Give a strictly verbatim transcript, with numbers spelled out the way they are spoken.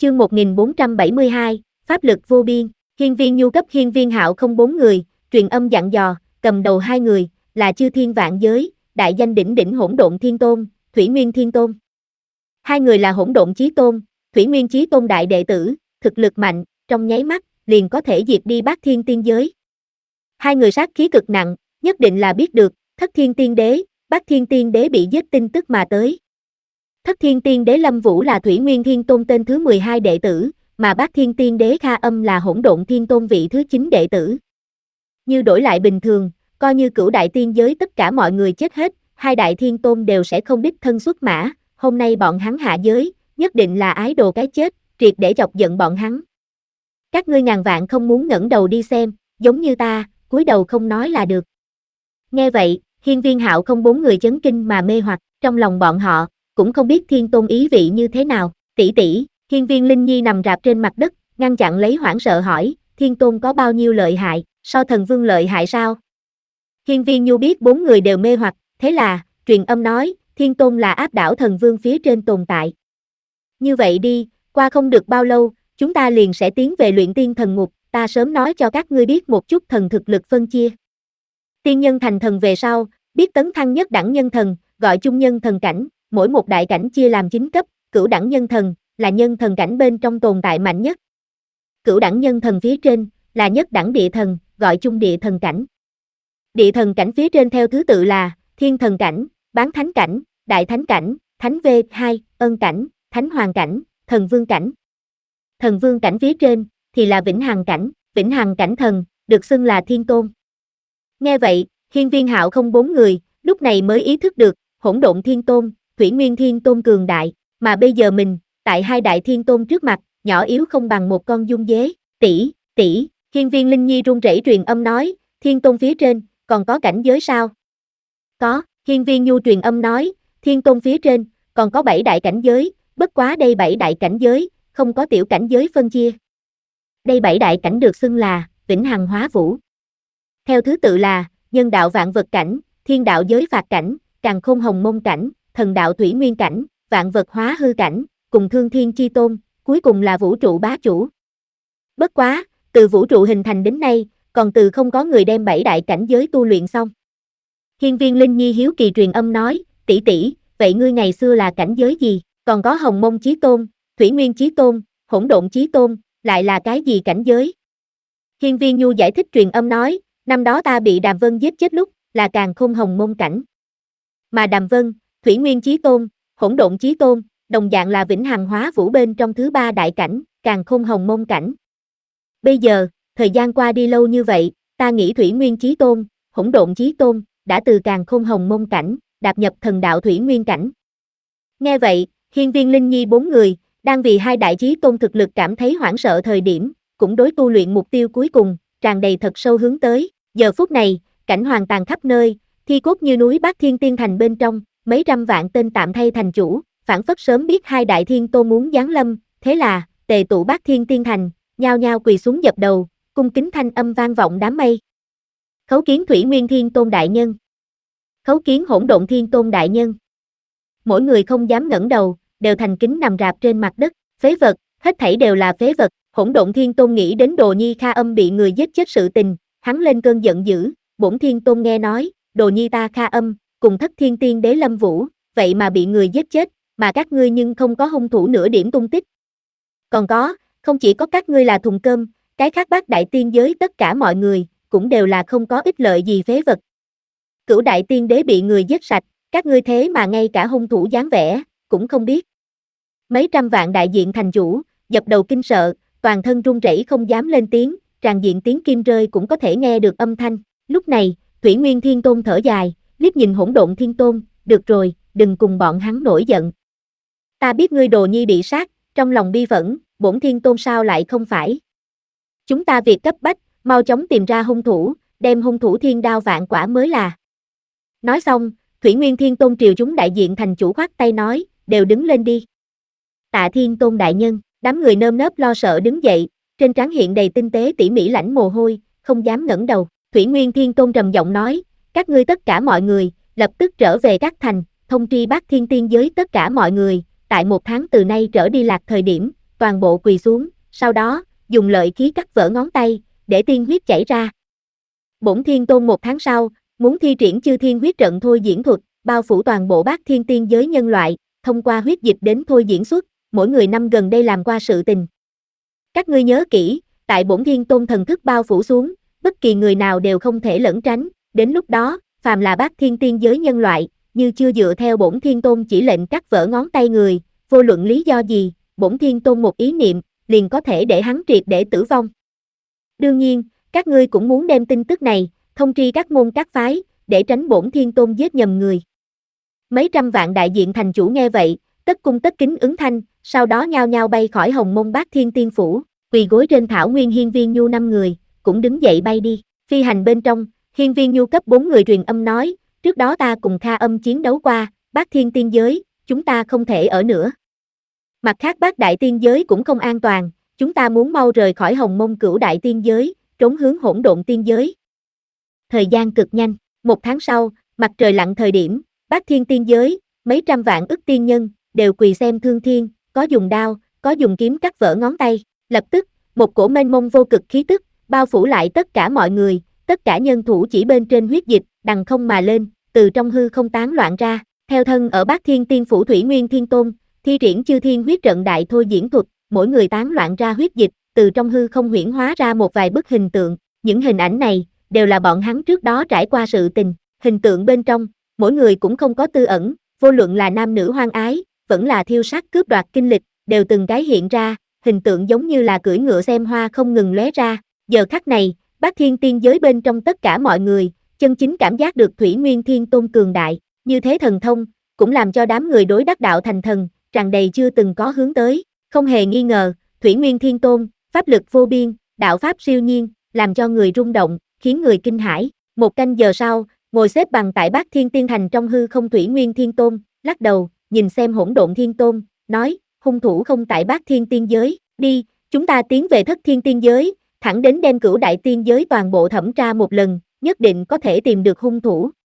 Chương một nghìn bốn trăm bảy mươi hai, Pháp lực vô biên. Hiên Viên Nhu cấp Hiên Viên Hạo không bốn người, truyền âm dặn dò, cầm đầu hai người, là chư thiên vạn giới, đại danh đỉnh đỉnh Hỗn Độn Thiên Tôn, Thủy Nguyên Thiên Tôn. Hai người là Hỗn Độn Chí Tôn, Thủy Nguyên Chí Tôn đại đệ tử, thực lực mạnh, trong nháy mắt, liền có thể diệt đi Bát Thiên Tiên Giới. Hai người sát khí cực nặng, nhất định là biết được, Thất Thiên Tiên Đế, Bát Thiên Tiên Đế bị giết tin tức mà tới. Thất Thiên Tiên Đế Lâm Vũ là Thủy Nguyên Thiên Tôn tên thứ mười hai đệ tử, mà Bát Thiên Tiên Đế Kha Âm là Hỗn Độn Thiên Tôn vị thứ chín đệ tử. Như đổi lại bình thường, coi như cửu đại tiên giới tất cả mọi người chết hết, hai đại thiên tôn đều sẽ không đích thân xuất mã, hôm nay bọn hắn hạ giới, nhất định là ái đồ cái chết, triệt để chọc giận bọn hắn. Các ngươi ngàn vạn không muốn ngẩng đầu đi xem, giống như ta, cúi đầu không nói là được. Nghe vậy, Hiên Viên Hạo không bốn người chấn kinh mà mê hoặc, trong lòng bọn họ, cũng không biết thiên tôn ý vị như thế nào. Tỷ tỷ, Hiên Viên Linh Nhi nằm rạp trên mặt đất, ngăn chặn lấy hoảng sợ hỏi, thiên tôn có bao nhiêu lợi hại, so thần vương lợi hại sao? Hiên Viên Nhu biết bốn người đều mê hoặc, thế là, truyền âm nói, thiên tôn là áp đảo thần vương phía trên tồn tại. Như vậy đi, qua không được bao lâu, chúng ta liền sẽ tiến về luyện tiên thần ngục, ta sớm nói cho các ngươi biết một chút thần thực lực phân chia. Tiên nhân thành thần về sau, biết tấn thăng nhất đẳng nhân thần, gọi chung nhân thần cảnh, mỗi một đại cảnh chia làm chín cấp, cửu đẳng nhân thần, là nhân thần cảnh bên trong tồn tại mạnh nhất. Cửu đẳng nhân thần phía trên, là nhất đẳng địa thần, gọi chung địa thần cảnh. Địa thần cảnh phía trên theo thứ tự là, thiên thần cảnh, bán thánh cảnh, đại thánh cảnh, thánh V hai, ân cảnh, thánh hoàng cảnh, thần vương cảnh. Thần vương cảnh phía trên, thì là vĩnh hằng cảnh, vĩnh hằng cảnh thần, được xưng là thiên tôn. Nghe vậy, Hiên Viên Hạo không bốn người, lúc này mới ý thức được, Hỗn Độn Thiên Tôn, Thủy Nguyên Thiên Tôn cường đại, mà bây giờ mình, tại hai đại thiên tôn trước mặt, nhỏ yếu không bằng một con dung dế. Tỷ, tỷ, Hiên Viên Linh Nhi run rẩy truyền âm nói, thiên tôn phía trên, còn có cảnh giới sao? Có, Hiên Viên Nhu truyền âm nói, thiên tôn phía trên, còn có bảy đại cảnh giới, bất quá đây bảy đại cảnh giới, không có tiểu cảnh giới phân chia. Đây bảy đại cảnh được xưng là, vĩnh hằng hóa vũ. Theo thứ tự là, nhân đạo vạn vật cảnh, thiên đạo giới phạt cảnh, càn khôn hồng mông cảnh, thần đạo thủy nguyên cảnh, vạn vật hóa hư cảnh, cùng thương thiên chi tôn, cuối cùng là vũ trụ bá chủ. Bất quá, từ vũ trụ hình thành đến nay, còn từ không có người đem bảy đại cảnh giới tu luyện xong. Hiên Viên Linh Nhi hiếu kỳ truyền âm nói, tỷ tỷ, vậy ngươi ngày xưa là cảnh giới gì? Còn có hồng mông chí tôn, thủy nguyên chí tôn, hỗn độn chí tôn, lại là cái gì cảnh giới? Hiên Viên Nhu giải thích truyền âm nói, năm đó ta bị Đàm Vân giết chết lúc, là càn khôn hồng mông cảnh. Mà Đàm Vân, thủy nguyên chí tôn, hỗn độn chí tôn, đồng dạng là vĩnh hằng hóa vũ bên trong thứ ba đại cảnh, càn khôn hồng mông cảnh. Bây giờ, thời gian qua đi lâu như vậy, ta nghĩ thủy nguyên chí tôn, hỗn độn chí tôn, đã từ càn khôn hồng mông cảnh, đạp nhập thần đạo thủy nguyên cảnh. Nghe vậy, Hiên Viên Linh Nhi bốn người, đang vì hai đại chí tôn thực lực cảm thấy hoảng sợ thời điểm, cũng đối tu luyện mục tiêu cuối cùng, tràn đầy thật sâu hướng tới. Giờ phút này, cảnh hoàng tàn khắp nơi, thi cốt như núi Bát Thiên Tiên Thành bên trong, mấy trăm vạn tên tạm thay thành chủ, phản phất sớm biết hai đại thiên tôn muốn giáng lâm, thế là, tề tụ Bát Thiên Tiên Thành, nhao nhao quỳ xuống dập đầu, cung kính thanh âm vang vọng đám mây. Khấu kiến Thủy Nguyên Thiên Tôn đại nhân. Khấu kiến Hỗn Độn Thiên Tôn đại nhân. Mỗi người không dám ngẩng đầu, đều thành kính nằm rạp trên mặt đất, phế vật, hết thảy đều là phế vật. Hỗn Độn Thiên Tôn nghĩ đến Đồ Nhi Kha Âm bị người giết chết sự tình, hắn lên cơn giận dữ, bổn Thiên Tôn nghe nói, Đồ Nhi ta Kha Âm, cùng Thất Thiên Tiên Đế Lâm Vũ, vậy mà bị người giết chết, mà các ngươi nhưng không có hung thủ nửa điểm tung tích. Còn có, không chỉ có các ngươi là thùng cơm, cái khác bát đại tiên giới tất cả mọi người, cũng đều là không có ích lợi gì phế vật. Cửu đại tiên đế bị người giết sạch, các ngươi thế mà ngay cả hung thủ dáng vẻ, cũng không biết. Mấy trăm vạn đại diện thành chủ, dập đầu kinh sợ, toàn thân run rẩy không dám lên tiếng, tràn diện tiếng kim rơi cũng có thể nghe được âm thanh. Lúc này, Thủy Nguyên Thiên Tôn thở dài, liếc nhìn Hỗn Độn Thiên Tôn, được rồi, đừng cùng bọn hắn nổi giận. Ta biết ngươi Đồ Nhi bị sát, trong lòng bi phẫn, bổn Thiên Tôn sao lại không phải. Chúng ta việc cấp bách, mau chóng tìm ra hung thủ, đem hung thủ thiên đao vạn quả mới là. Nói xong, Thủy Nguyên Thiên Tôn triều chúng đại diện thành chủ khoát tay nói, đều đứng lên đi. Tạ Thiên Tôn đại nhân, đám người nơm nớp lo sợ đứng dậy, trên trán hiện đầy tinh tế tỉ mỉ lãnh mồ hôi, không dám ngẩng đầu. Thủy Nguyên Thiên Tôn trầm giọng nói, các ngươi tất cả mọi người, lập tức trở về các thành, thông tri Bát Thiên Tiên giới tất cả mọi người, tại một tháng từ nay trở đi lạc thời điểm, toàn bộ quỳ xuống, sau đó, dùng lợi khí cắt vỡ ngón tay, để tiên huyết chảy ra. Bổn Thiên Tôn một tháng sau, muốn thi triển chư thiên huyết trận thôi diễn thuật, bao phủ toàn bộ bát thiên tiên giới nhân loại, thông qua huyết dịch đến thôi diễn xuất, mỗi người năm gần đây làm qua sự tình. Các ngươi nhớ kỹ, tại bổn Thiên Tôn thần thức bao phủ xuống, bất kỳ người nào đều không thể lẩn tránh, đến lúc đó, phàm là bát thiên tiên giới nhân loại, như chưa dựa theo bổn Thiên Tôn chỉ lệnh cắt vỡ ngón tay người, vô luận lý do gì, bổn Thiên Tôn một ý niệm, liền có thể để hắn triệt để tử vong. Đương nhiên, các ngươi cũng muốn đem tin tức này, thông tri các môn các phái, để tránh bổn Thiên Tôn giết nhầm người. Mấy trăm vạn đại diện thành chủ nghe vậy, tất cung tất kính ứng thanh, sau đó nhao nhao bay khỏi Hồng Mông Bát Thiên Tiên Phủ, quỳ gối trên thảo nguyên Hiên Viên Nhu năm người, cũng đứng dậy bay đi. Phi hành bên trong, Hiên Viên Nhu cấp bốn người truyền âm nói, trước đó ta cùng Kha Âm chiến đấu qua, Bát Thiên Tiên Giới, chúng ta không thể ở nữa. Mặt khác Bát Đại Tiên Giới cũng không an toàn, chúng ta muốn mau rời khỏi Hồng Mông Cửu Đại Tiên Giới, trốn hướng Hỗn Độn Tiên Giới. Thời gian cực nhanh, một tháng sau, mặt trời lặn thời điểm, Bát Thiên Tiên Giới, mấy trăm vạn ức tiên nhân, đều quỳ xem Thương Thiên, có dùng đao, có dùng kiếm cắt vỡ ngón tay, lập tức, một cổ mênh mông vô cực khí tức, bao phủ lại tất cả mọi người, tất cả nhân thủ chỉ bên trên huyết dịch, đằng không mà lên, từ trong hư không tán loạn ra, theo thân ở Bát Thiên Tiên Phủ Thủy Nguyên Thiên Tôn, thi triển chư thiên huyết trận đại thôi diễn thuật, mỗi người tán loạn ra huyết dịch, từ trong hư không huyễn hóa ra một vài bức hình tượng, những hình ảnh này, đều là bọn hắn trước đó trải qua sự tình, hình tượng bên trong, mỗi người cũng không có tư ẩn, vô luận là nam nữ hoang ái, vẫn là thiêu sát cướp đoạt kinh lịch, đều từng cái hiện ra, hình tượng giống như là cưỡi ngựa xem hoa không ngừng lóe ra, giờ khắc này, Bát Thiên Tiên Giới bên trong tất cả mọi người, chân chính cảm giác được Thủy Nguyên Thiên Tôn cường đại, như thế thần thông, cũng làm cho đám người đối đắc đạo thành thần, tràn đầy chưa từng có hướng tới, không hề nghi ngờ, Thủy Nguyên Thiên Tôn, pháp lực vô biên, đạo pháp siêu nhiên, làm cho người rung động, khiến người kinh hãi. Một canh giờ sau, ngồi xếp bằng tại Bát Thiên Tiên Thành trong hư không Thủy Nguyên Thiên Tôn, lắc đầu, nhìn xem Hỗn Độn Thiên Tôn, nói, hung thủ không tại Bát Thiên Tiên Giới, đi, chúng ta tiến về Thất Thiên Tiên Giới, thẳng đến đem Cửu Đại Tiên Giới toàn bộ thẩm tra một lần, nhất định có thể tìm được hung thủ.